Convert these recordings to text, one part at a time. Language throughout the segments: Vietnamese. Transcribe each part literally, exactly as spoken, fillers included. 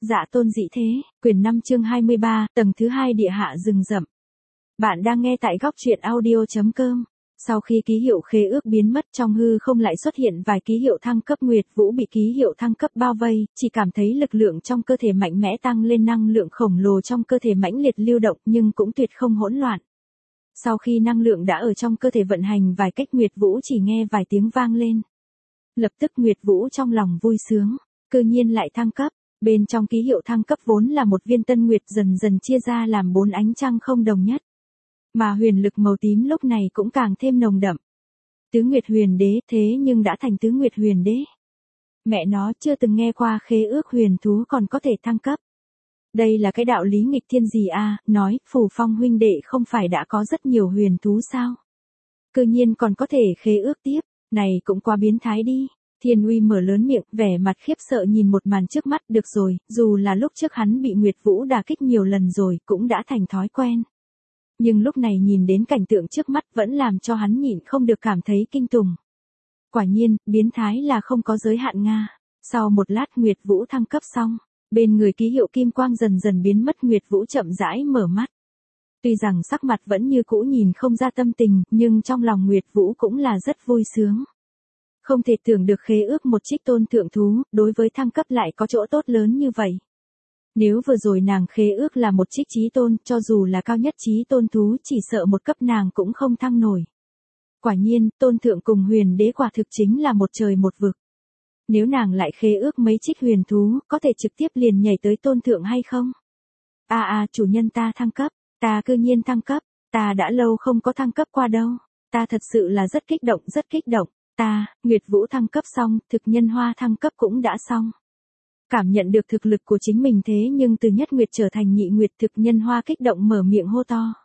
Dạ tôn dị thế, quyển năm chương hai mươi ba, tầng thứ hai địa hạ rừng rậm. Bạn đang nghe tại góc truyện audio.com. Sau khi ký hiệu khế ước biến mất trong hư không lại xuất hiện vài ký hiệu thăng cấp. Nguyệt Vũ bị ký hiệu thăng cấp bao vây, chỉ cảm thấy lực lượng trong cơ thể mạnh mẽ tăng lên, năng lượng khổng lồ trong cơ thể mãnh liệt lưu động nhưng cũng tuyệt không hỗn loạn. Sau khi năng lượng đã ở trong cơ thể vận hành vài cách, Nguyệt Vũ chỉ nghe vài tiếng vang lên. Lập tức Nguyệt Vũ trong lòng vui sướng, cư nhiên lại thăng cấp. Bên trong ký hiệu thăng cấp vốn là một viên tân nguyệt dần dần chia ra làm bốn ánh trăng không đồng nhất. Mà huyền lực màu tím lúc này cũng càng thêm nồng đậm. Tứ Nguyệt Huyền Đế thế nhưng đã thành Tứ Nguyệt Huyền Đế. Mẹ nó chưa từng nghe qua khế ước huyền thú còn có thể thăng cấp. Đây là cái đạo lý nghịch thiên gì à, nói, Phù Phong huynh đệ không phải đã có rất nhiều huyền thú sao? Cư nhiên còn có thể khế ước tiếp, này cũng quá biến thái đi. Thiên Uy mở lớn miệng, vẻ mặt khiếp sợ nhìn một màn trước mắt. Được rồi, dù là lúc trước hắn bị Nguyệt Vũ đả kích nhiều lần rồi, cũng đã thành thói quen. Nhưng lúc này nhìn đến cảnh tượng trước mắt vẫn làm cho hắn nhịn không được cảm thấy kinh tủng. Quả nhiên, biến thái là không có giới hạn Nga. Sau một lát Nguyệt Vũ thăng cấp xong, bên người ký hiệu kim quang dần dần biến mất. Nguyệt Vũ chậm rãi mở mắt. Tuy rằng sắc mặt vẫn như cũ nhìn không ra tâm tình, nhưng trong lòng Nguyệt Vũ cũng là rất vui sướng. Không thể tưởng được khế ước một trích tôn thượng thú, đối với thăng cấp lại có chỗ tốt lớn như vậy. Nếu vừa rồi nàng khế ước là một trích chí tôn, cho dù là cao nhất chí tôn thú chỉ sợ một cấp nàng cũng không thăng nổi. Quả nhiên, tôn thượng cùng huyền đế quả thực chính là một trời một vực. Nếu nàng lại khế ước mấy trích huyền thú, có thể trực tiếp liền nhảy tới tôn thượng hay không? À à, chủ nhân ta thăng cấp, ta cư nhiên thăng cấp, ta đã lâu không có thăng cấp qua đâu, ta thật sự là rất kích động, rất kích động. Ta, Nguyệt Vũ thăng cấp xong, thực nhân hoa thăng cấp cũng đã xong. Cảm nhận được thực lực của chính mình thế nhưng từ nhất nguyệt trở thành nhị nguyệt, thực nhân hoa kích động mở miệng hô to.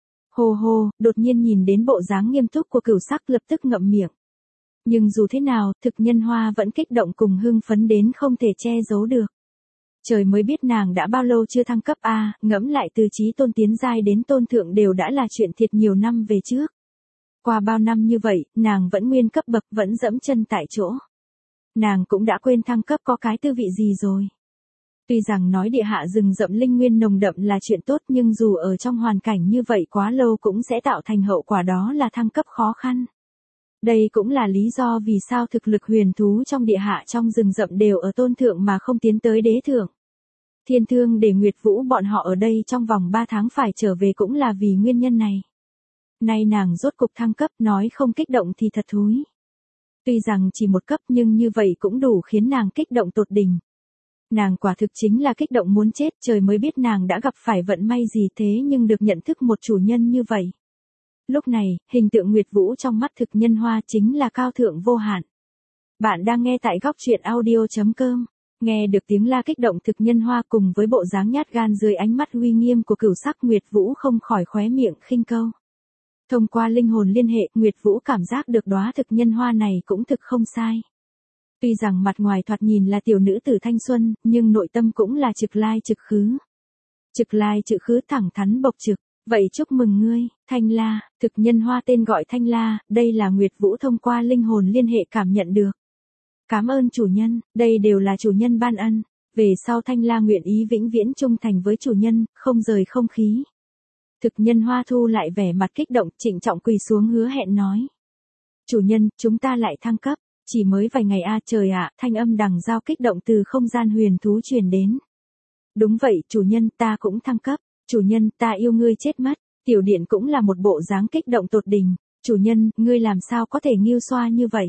Hô hô, đột nhiên nhìn đến bộ dáng nghiêm túc của Cửu Sắc lập tức ngậm miệng. Nhưng dù thế nào, thực nhân hoa vẫn kích động cùng hưng phấn đến không thể che giấu được. Trời mới biết nàng đã bao lâu chưa thăng cấp a, à, ngẫm lại từ chí tôn tiến giai đến tôn thượng đều đã là chuyện thiệt nhiều năm về trước. Qua bao năm như vậy, nàng vẫn nguyên cấp bậc, vẫn dẫm chân tại chỗ. Nàng cũng đã quên thăng cấp có cái tư vị gì rồi. Tuy rằng nói địa hạ rừng rậm linh nguyên nồng đậm là chuyện tốt, nhưng dù ở trong hoàn cảnh như vậy quá lâu cũng sẽ tạo thành hậu quả, đó là thăng cấp khó khăn. Đây cũng là lý do vì sao thực lực huyền thú trong địa hạ trong rừng rậm đều ở tôn thượng mà không tiến tới đế thượng. Thiên Thương để Nguyệt Vũ bọn họ ở đây trong vòng ba tháng phải trở về cũng là vì nguyên nhân này. Nay nàng rốt cục thăng cấp, nói không kích động thì thật thúi. Tuy rằng chỉ một cấp nhưng như vậy cũng đủ khiến nàng kích động tột đỉnh. Nàng quả thực chính là kích động muốn chết, trời mới biết nàng đã gặp phải vận may gì thế nhưng được nhận thức một chủ nhân như vậy. Lúc này, hình tượng Nguyệt Vũ trong mắt thực nhân hoa chính là cao thượng vô hạn. Bạn đang nghe tại góc truyện audio.com. Nghe được tiếng la kích động thực nhân hoa cùng với bộ dáng nhát gan dưới ánh mắt uy nghiêm của Cửu Sắc, Nguyệt Vũ không khỏi khóe miệng khinh câu. Thông qua linh hồn liên hệ, Nguyệt Vũ cảm giác được đóa thực nhân hoa này cũng thực không sai. Tuy rằng mặt ngoài thoạt nhìn là tiểu nữ tử thanh xuân, nhưng nội tâm cũng là trực lai trực khứ. Trực lai trực khứ thẳng thắn bộc trực. Vậy chúc mừng ngươi, Thanh La, thực nhân hoa tên gọi Thanh La, đây là Nguyệt Vũ thông qua linh hồn liên hệ cảm nhận được. Cảm ơn chủ nhân, đây đều là chủ nhân ban ân. Về sau Thanh La nguyện ý vĩnh viễn trung thành với chủ nhân, không rời không khí. Thực nhân hoa thu lại vẻ mặt kích động, trịnh trọng quỳ xuống hứa hẹn nói. Chủ nhân, chúng ta lại thăng cấp, chỉ mới vài ngày a à, trời ạ, à, thanh âm đằng giao kích động từ không gian huyền thú truyền đến. Đúng vậy, chủ nhân, ta cũng thăng cấp, chủ nhân, ta yêu ngươi chết mất, tiểu điện cũng là một bộ dáng kích động tột đỉnh, chủ nhân, ngươi làm sao có thể nghiêu xoa như vậy?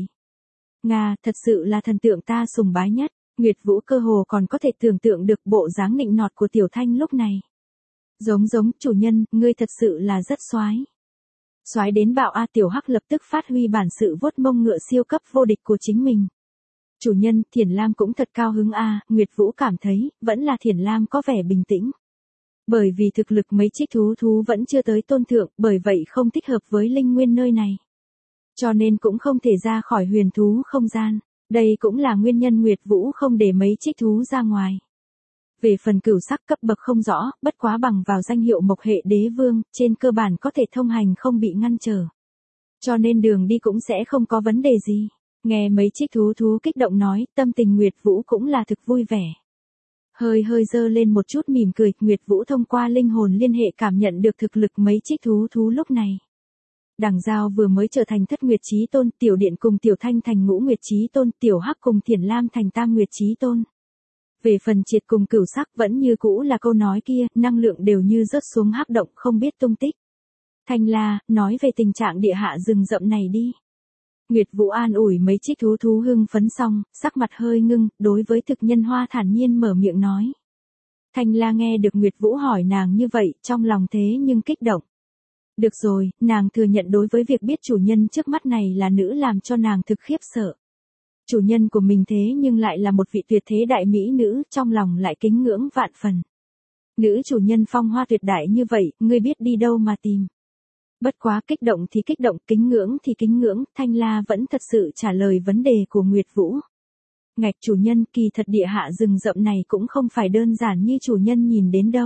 Nga, thật sự là thần tượng ta sùng bái nhất, Nguyệt Vũ cơ hồ còn có thể tưởng tượng được bộ dáng nịnh nọt của tiểu thanh lúc này. Giống giống, chủ nhân, ngươi thật sự là rất soái. Soái đến bạo a, tiểu hắc lập tức phát huy bản sự vuốt mông ngựa siêu cấp vô địch của chính mình. Chủ nhân, Thiền Lam cũng thật cao hứng a, Nguyệt Vũ cảm thấy, vẫn là Thiền Lam có vẻ bình tĩnh. Bởi vì thực lực mấy trích thú thú vẫn chưa tới tôn thượng, bởi vậy không thích hợp với linh nguyên nơi này. Cho nên cũng không thể ra khỏi huyền thú không gian, đây cũng là nguyên nhân Nguyệt Vũ không để mấy trích thú ra ngoài. Về phần Cửu Sắc cấp bậc không rõ, bất quá bằng vào danh hiệu Mộc Hệ Đế Vương, trên cơ bản có thể thông hành không bị ngăn trở. Cho nên đường đi cũng sẽ không có vấn đề gì. Nghe mấy trích thú thú kích động nói, tâm tình Nguyệt Vũ cũng là thực vui vẻ. hơi hơi dơ lên một chút mỉm cười, Nguyệt Vũ thông qua linh hồn liên hệ cảm nhận được thực lực mấy trích thú thú lúc này. Đằng Giao vừa mới trở thành thất nguyệt chí tôn, Tiểu Điện cùng Tiểu Thanh thành ngũ nguyệt chí tôn, Tiểu Hắc cùng Thiển Lam thành tam nguyệt chí tôn. Về phần Triệt cùng Cửu Sắc vẫn như cũ là câu nói kia, năng lượng đều như rớt xuống hắc động không biết tung tích. Thanh La, nói về tình trạng địa hạ rừng rậm này đi. Nguyệt Vũ an ủi mấy trích thú thú hưng phấn xong, sắc mặt hơi ngưng, đối với thực nhân hoa thản nhiên mở miệng nói. Thanh La nghe được Nguyệt Vũ hỏi nàng như vậy, trong lòng thế nhưng kích động. Được rồi, nàng thừa nhận đối với việc biết chủ nhân trước mắt này là nữ làm cho nàng thực khiếp sợ. Chủ nhân của mình thế nhưng lại là một vị tuyệt thế đại mỹ nữ, trong lòng lại kính ngưỡng vạn phần. Nữ chủ nhân phong hoa tuyệt đại như vậy, ngươi biết đi đâu mà tìm. Bất quá kích động thì kích động, kính ngưỡng thì kính ngưỡng, Thanh La vẫn thật sự trả lời vấn đề của Nguyệt Vũ. Ngạch chủ nhân, kỳ thật địa hạ rừng rậm này cũng không phải đơn giản như chủ nhân nhìn đến đâu.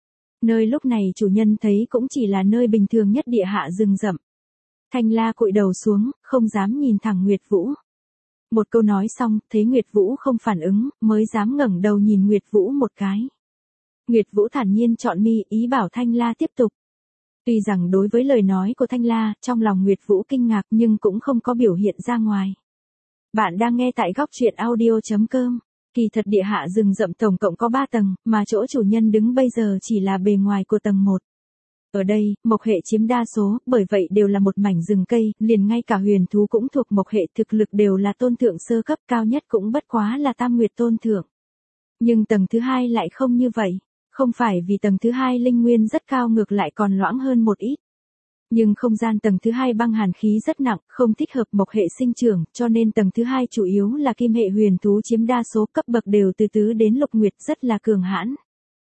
Nơi lúc này chủ nhân thấy cũng chỉ là nơi bình thường nhất địa hạ rừng rậm. Thanh La cụi đầu xuống, không dám nhìn thẳng Nguyệt Vũ. Một câu nói xong, thấy Nguyệt Vũ không phản ứng, mới dám ngẩng đầu nhìn Nguyệt Vũ một cái. Nguyệt Vũ thản nhiên chọn mi, ý bảo Thanh La tiếp tục. Tuy rằng đối với lời nói của Thanh La, trong lòng Nguyệt Vũ kinh ngạc nhưng cũng không có biểu hiện ra ngoài. Bạn đang nghe tại góc truyện audio chấm com. Kỳ thật địa hạ rừng rậm tổng cộng có ba tầng, mà chỗ chủ nhân đứng bây giờ chỉ là bề ngoài của tầng một. Ở đây, mộc hệ chiếm đa số, bởi vậy đều là một mảnh rừng cây, liền ngay cả huyền thú cũng thuộc mộc hệ, thực lực đều là tôn thượng sơ cấp, cao nhất cũng bất quá là tam nguyệt tôn thượng. Nhưng tầng thứ hai lại không như vậy, không phải vì tầng thứ hai linh nguyên rất cao, ngược lại còn loãng hơn một ít. Nhưng không gian tầng thứ hai băng hàn khí rất nặng, không thích hợp mộc hệ sinh trưởng, cho nên tầng thứ hai chủ yếu là kim hệ huyền thú chiếm đa số, cấp bậc đều từ tứ đến lục nguyệt, rất là cường hãn.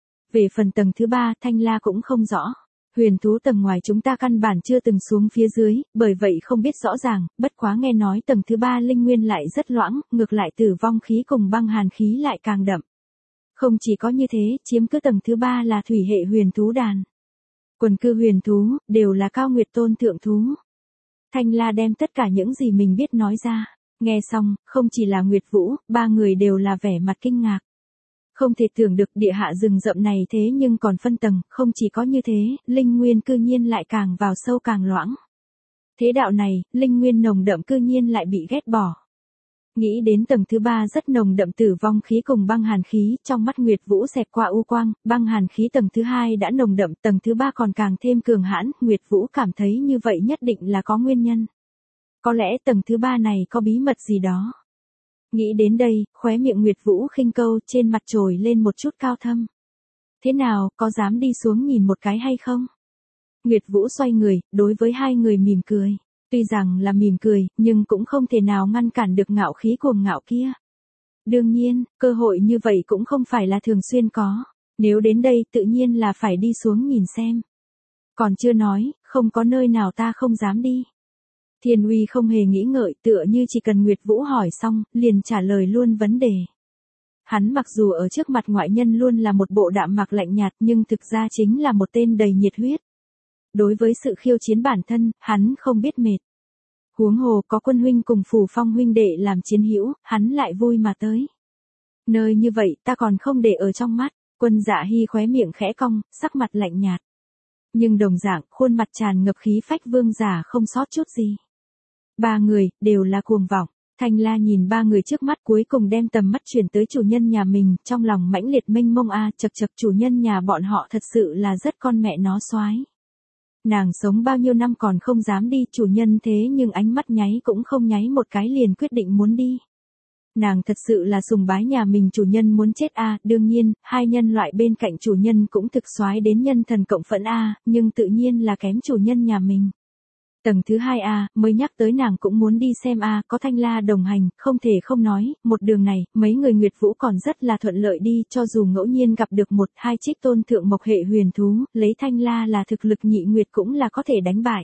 Về phần tầng thứ ba, Thanh La cũng không rõ. Huyền thú tầng ngoài chúng ta căn bản chưa từng xuống phía dưới, bởi vậy không biết rõ ràng, bất quá nghe nói tầng thứ ba linh nguyên lại rất loãng, ngược lại tử vong khí cùng băng hàn khí lại càng đậm. Không chỉ có như thế, chiếm cứ tầng thứ ba là thủy hệ huyền thú đàn. Quần cư huyền thú, đều là cao nguyệt tôn thượng thú. Thanh La đem tất cả những gì mình biết nói ra. Nghe xong, không chỉ là Nguyệt Vũ, ba người đều là vẻ mặt kinh ngạc. Không thể tưởng được địa hạ rừng rậm này thế nhưng còn phân tầng, không chỉ có như thế, linh nguyên cư nhiên lại càng vào sâu càng loãng. Thế đạo này, linh nguyên nồng đậm cư nhiên lại bị ghét bỏ. Nghĩ đến tầng thứ ba rất nồng đậm tử vong khí cùng băng hàn khí, trong mắt Nguyệt Vũ xẹt qua u quang, băng hàn khí tầng thứ hai đã nồng đậm, tầng thứ ba còn càng thêm cường hãn, Nguyệt Vũ cảm thấy như vậy nhất định là có nguyên nhân. Có lẽ tầng thứ ba này có bí mật gì đó. Nghĩ đến đây, khóe miệng Nguyệt Vũ khinh câu, trên mặt trồi lên một chút cao thâm. Thế nào, có dám đi xuống nhìn một cái hay không? Nguyệt Vũ xoay người, đối với hai người mỉm cười. Tuy rằng là mỉm cười, nhưng cũng không thể nào ngăn cản được ngạo khí cuồng ngạo kia. Đương nhiên, cơ hội như vậy cũng không phải là thường xuyên có. Nếu đến đây tự nhiên là phải đi xuống nhìn xem. Còn chưa nói, không có nơi nào ta không dám đi. Thiên Uy không hề nghĩ ngợi, tựa như chỉ cần Nguyệt Vũ hỏi xong, liền trả lời luôn vấn đề. Hắn mặc dù ở trước mặt ngoại nhân luôn là một bộ đạm mạc lạnh nhạt, nhưng thực ra chính là một tên đầy nhiệt huyết. Đối với sự khiêu chiến bản thân, hắn không biết mệt. Huống hồ có Quân huynh cùng Phù Phong huynh đệ làm chiến hữu, hắn lại vui mà tới. Nơi như vậy ta còn không để ở trong mắt. Quân Dạ Hy khóe miệng khẽ cong, sắc mặt lạnh nhạt. Nhưng đồng dạng, khuôn mặt tràn ngập khí phách vương giả không sót chút gì. Ba người, đều là cuồng vọng. Thanh La nhìn ba người trước mắt, cuối cùng đem tầm mắt chuyển tới chủ nhân nhà mình, trong lòng mãnh liệt mênh mông a, chật chật, chủ nhân nhà bọn họ thật sự là rất con mẹ nó soái. Nàng sống bao nhiêu năm còn không dám đi, chủ nhân thế nhưng ánh mắt nháy cũng không nháy một cái liền quyết định muốn đi. Nàng thật sự là sùng bái nhà mình chủ nhân muốn chết a, đương nhiên, hai nhân loại bên cạnh chủ nhân cũng thực soái đến nhân thần cộng phẫn a, nhưng tự nhiên là kém chủ nhân nhà mình. Tầng thứ hai a, mới nhắc tới nàng cũng muốn đi xem a, có Thanh La đồng hành, không thể không nói, một đường này, mấy người Nguyệt Vũ còn rất là thuận lợi đi, cho dù ngẫu nhiên gặp được một, hai trích tôn thượng mộc hệ huyền thú, lấy Thanh La là thực lực nhị nguyệt cũng là có thể đánh bại.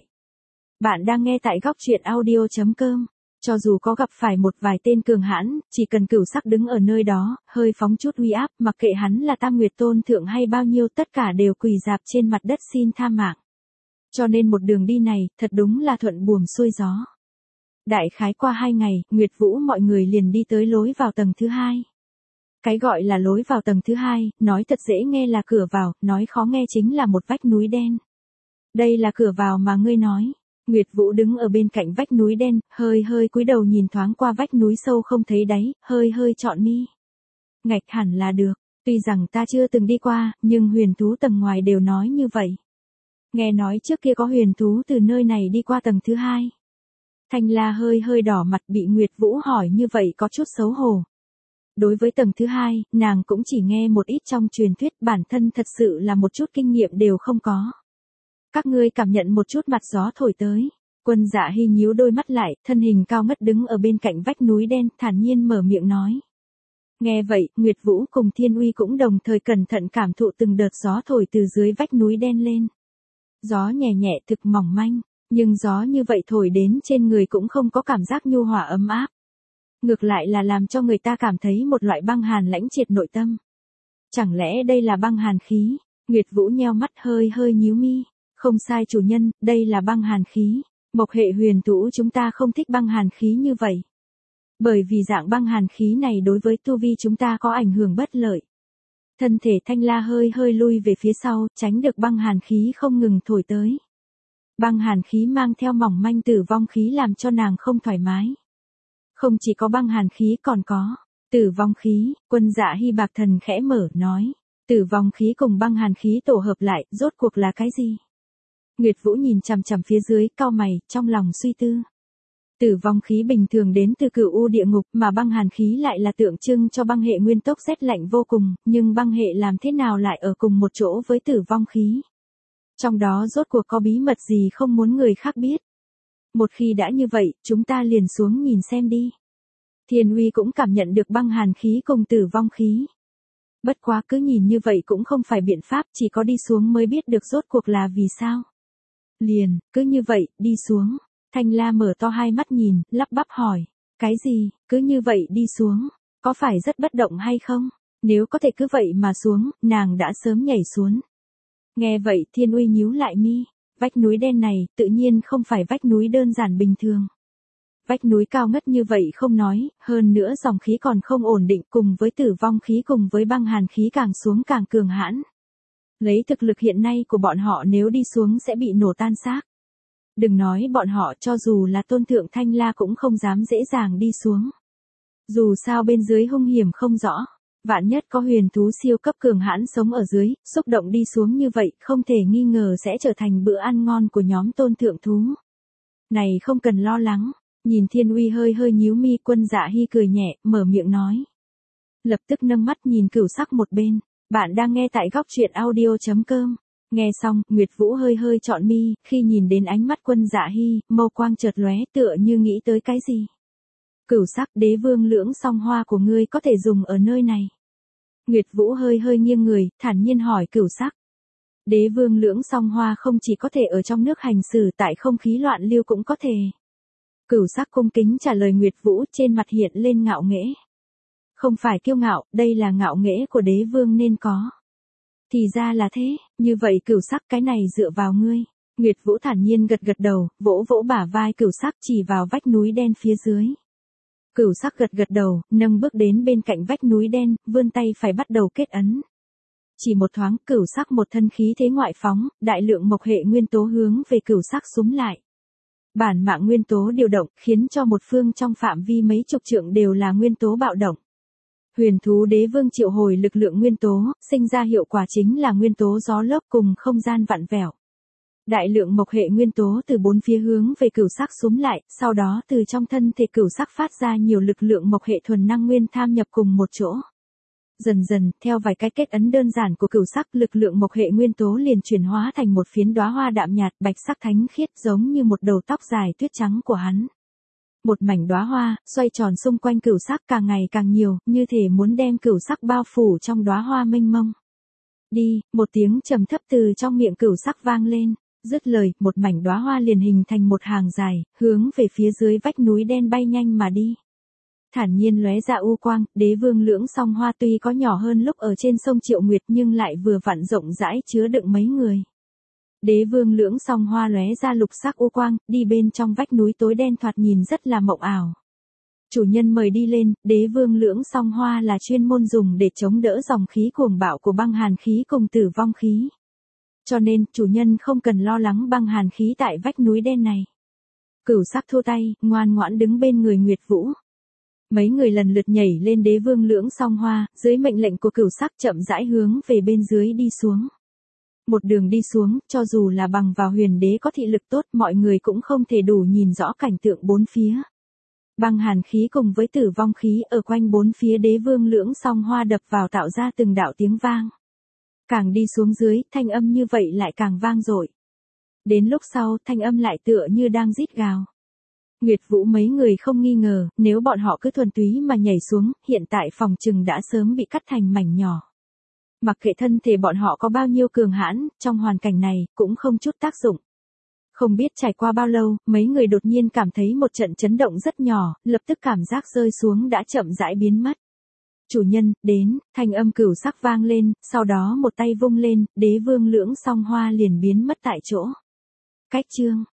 Bạn đang nghe tại góc truyện audio chấm com. Cho dù có gặp phải một vài tên cường hãn, chỉ cần Cửu Sắc đứng ở nơi đó, hơi phóng chút uy áp, mặc kệ hắn là tam nguyệt tôn thượng hay bao nhiêu, tất cả đều quỳ dạp trên mặt đất xin tha mạng. Cho nên một đường đi này, thật đúng là thuận buồm xuôi gió. Đại khái qua hai ngày, Nguyệt Vũ mọi người liền đi tới lối vào tầng thứ hai. Cái gọi là lối vào tầng thứ hai, nói thật dễ nghe là cửa vào, nói khó nghe chính là một vách núi đen. Đây là cửa vào mà ngươi nói. Nguyệt Vũ đứng ở bên cạnh vách núi đen, hơi hơi cúi đầu nhìn thoáng qua vách núi sâu không thấy đáy, hơi hơi trọn mi. Ngạch hẳn là được, tuy rằng ta chưa từng đi qua, nhưng huyền thú tầng ngoài đều nói như vậy. Nghe nói trước kia có huyền thú từ nơi này đi qua tầng thứ hai. Thanh La hơi hơi đỏ mặt bị Nguyệt Vũ hỏi như vậy có chút xấu hổ. Đối với tầng thứ hai, nàng cũng chỉ nghe một ít trong truyền thuyết, bản thân thật sự là một chút kinh nghiệm đều không có. Các ngươi cảm nhận một chút mặt gió thổi tới. Quân Dạ Hy nhíu đôi mắt lại, thân hình cao ngất đứng ở bên cạnh vách núi đen, thản nhiên mở miệng nói. Nghe vậy, Nguyệt Vũ cùng Thiên Uy cũng đồng thời cẩn thận cảm thụ từng đợt gió thổi từ dưới vách núi đen lên. Gió nhẹ nhẹ thực mỏng manh, nhưng gió như vậy thổi đến trên người cũng không có cảm giác nhu hòa ấm áp. Ngược lại là làm cho người ta cảm thấy một loại băng hàn lãnh triệt nội tâm. Chẳng lẽ đây là băng hàn khí? Nguyệt Vũ nheo mắt hơi hơi nhíu mi. Không sai chủ nhân, đây là băng hàn khí. Mộc hệ huyền thú chúng ta không thích băng hàn khí như vậy. Bởi vì dạng băng hàn khí này đối với tu vi chúng ta có ảnh hưởng bất lợi. Thân thể Thanh La hơi hơi lui về phía sau, tránh được băng hàn khí không ngừng thổi tới. Băng hàn khí mang theo mỏng manh tử vong khí làm cho nàng không thoải mái. Không chỉ có băng hàn khí còn có tử vong khí. Quân Dạ Hy bạc thần khẽ mở nói. Tử vong khí cùng băng hàn khí tổ hợp lại, rốt cuộc là cái gì? Nguyệt Vũ nhìn chằm chằm phía dưới, cau mày, trong lòng suy tư. Tử vong khí bình thường đến từ Cửu U địa ngục, mà băng hàn khí lại là tượng trưng cho băng hệ nguyên tốc rét lạnh vô cùng, nhưng băng hệ làm thế nào lại ở cùng một chỗ với tử vong khí? Trong đó rốt cuộc có bí mật gì không muốn người khác biết? Một khi đã như vậy, chúng ta liền xuống nhìn xem đi. Thiên Uy cũng cảm nhận được băng hàn khí cùng tử vong khí. Bất quá cứ nhìn như vậy cũng không phải biện pháp, chỉ có đi xuống mới biết được rốt cuộc là vì sao. Liền, cứ như vậy, đi xuống. Thanh La mở to hai mắt nhìn, lắp bắp hỏi. Cái gì, cứ như vậy đi xuống, có phải rất bất động hay không? Nếu có thể cứ vậy mà xuống, nàng đã sớm nhảy xuống. Nghe vậy Thiên Uy nhíu lại mi. Vách núi đen này, tự nhiên không phải vách núi đơn giản bình thường. Vách núi cao ngất như vậy không nói, hơn nữa dòng khí còn không ổn định, cùng với tử vong khí cùng với băng hàn khí càng xuống càng cường hãn. Lấy thực lực hiện nay của bọn họ nếu đi xuống sẽ bị nổ tan xác. Đừng nói bọn họ, cho dù là Tôn Thượng Thanh La cũng không dám dễ dàng đi xuống. Dù sao bên dưới hung hiểm không rõ. Vạn nhất có huyền thú siêu cấp cường hãn sống ở dưới, xúc động đi xuống như vậy, không thể nghi ngờ sẽ trở thành bữa ăn ngon của nhóm Tôn Thượng thú. Này không cần lo lắng. Nhìn Thiên Uy hơi hơi nhíu mi, Quân Dạ Hy cười nhẹ, mở miệng nói. Lập tức nâng mắt nhìn Cửu Sắc một bên. Bạn đang nghe tại góc truyện audio chấm com. Nghe xong, Nguyệt Vũ hơi hơi trọn mi, khi nhìn đến ánh mắt Quân Dạ Hy, mâu quang chợt lóe, tựa như nghĩ tới cái gì. Cửu Sắc, đế vương lưỡng song hoa của ngươi có thể dùng ở nơi này. Nguyệt Vũ hơi hơi nghiêng người, thản nhiên hỏi Cửu Sắc. Đế vương lưỡng song hoa không chỉ có thể ở trong nước hành xử, tại không khí loạn lưu cũng có thể. Cửu Sắc cung kính trả lời Nguyệt Vũ, trên mặt hiện lên ngạo nghễ. Không phải kiêu ngạo, đây là ngạo nghễ của đế vương nên có. Thì ra là thế, như vậy Cửu Sắc, cái này dựa vào ngươi. Nguyệt Vũ thản nhiên gật gật đầu, vỗ vỗ bả vai Cửu Sắc chỉ vào vách núi đen phía dưới. Cửu Sắc gật gật đầu, nâng bước đến bên cạnh vách núi đen, vươn tay phải bắt đầu kết ấn. Chỉ một thoáng, Cửu Sắc một thân khí thế ngoại phóng, đại lượng mộc hệ nguyên tố hướng về Cửu Sắc xúm lại. Bản mạng nguyên tố điều động, khiến cho một phương trong phạm vi mấy chục trượng đều là nguyên tố bạo động. Huyền thú đế vương triệu hồi lực lượng nguyên tố, sinh ra hiệu quả chính là nguyên tố gió lốc cùng không gian vặn vẹo. Đại lượng mộc hệ nguyên tố từ bốn phía hướng về Cửu Sắc xúm lại, sau đó từ trong thân thể Cửu Sắc phát ra nhiều lực lượng mộc hệ thuần năng nguyên tham nhập cùng một chỗ. Dần dần, theo vài cái kết ấn đơn giản của Cửu Sắc, lực lượng mộc hệ nguyên tố liền chuyển hóa thành một phiến đóa hoa đạm nhạt, bạch sắc thánh khiết, giống như một đầu tóc dài tuyết trắng của hắn. Một mảnh đóa hoa, xoay tròn xung quanh Cửu Sắc càng ngày càng nhiều, như thể muốn đem Cửu Sắc bao phủ trong đóa hoa mênh mông. Đi, một tiếng trầm thấp từ trong miệng Cửu Sắc vang lên, dứt lời, một mảnh đóa hoa liền hình thành một hàng dài, hướng về phía dưới vách núi đen bay nhanh mà đi. Thản nhiên lóe ra u quang, đế vương lưỡng song hoa tuy có nhỏ hơn lúc ở trên sông Triệu Nguyệt nhưng lại vừa vặn rộng rãi chứa đựng mấy người. Đế vương lưỡng song hoa lóe ra lục sắc u quang, đi bên trong vách núi tối đen thoạt nhìn rất là mộng ảo. Chủ nhân mời đi lên, đế vương lưỡng song hoa là chuyên môn dùng để chống đỡ dòng khí cuồng bạo của băng hàn khí cùng tử vong khí. Cho nên, chủ nhân không cần lo lắng băng hàn khí tại vách núi đen này. Cửu Sắc thua tay, ngoan ngoãn đứng bên người Nguyệt Vũ. Mấy người lần lượt nhảy lên đế vương lưỡng song hoa, dưới mệnh lệnh của Cửu Sắc chậm rãi hướng về bên dưới đi xuống. Một đường đi xuống, cho dù là bằng vào huyền đế có thị lực tốt, mọi người cũng không thể đủ nhìn rõ cảnh tượng bốn phía. Băng hàn khí cùng với tử vong khí ở quanh bốn phía đế vương lưỡng song hoa đập vào tạo ra từng đạo tiếng vang. Càng đi xuống dưới, thanh âm như vậy lại càng vang dội. Đến lúc sau, thanh âm lại tựa như đang rít gào. Nguyệt Vũ mấy người không nghi ngờ, nếu bọn họ cứ thuần túy mà nhảy xuống, hiện tại phòng trừng đã sớm bị cắt thành mảnh nhỏ. Mặc kệ thân thể bọn họ có bao nhiêu cường hãn, trong hoàn cảnh này, cũng không chút tác dụng. Không biết trải qua bao lâu, mấy người đột nhiên cảm thấy một trận chấn động rất nhỏ, lập tức cảm giác rơi xuống đã chậm rãi biến mất. Chủ nhân, đến, thanh âm Cửu Sắc vang lên, sau đó một tay vung lên, đế vương lưỡng song hoa liền biến mất tại chỗ. Cách chương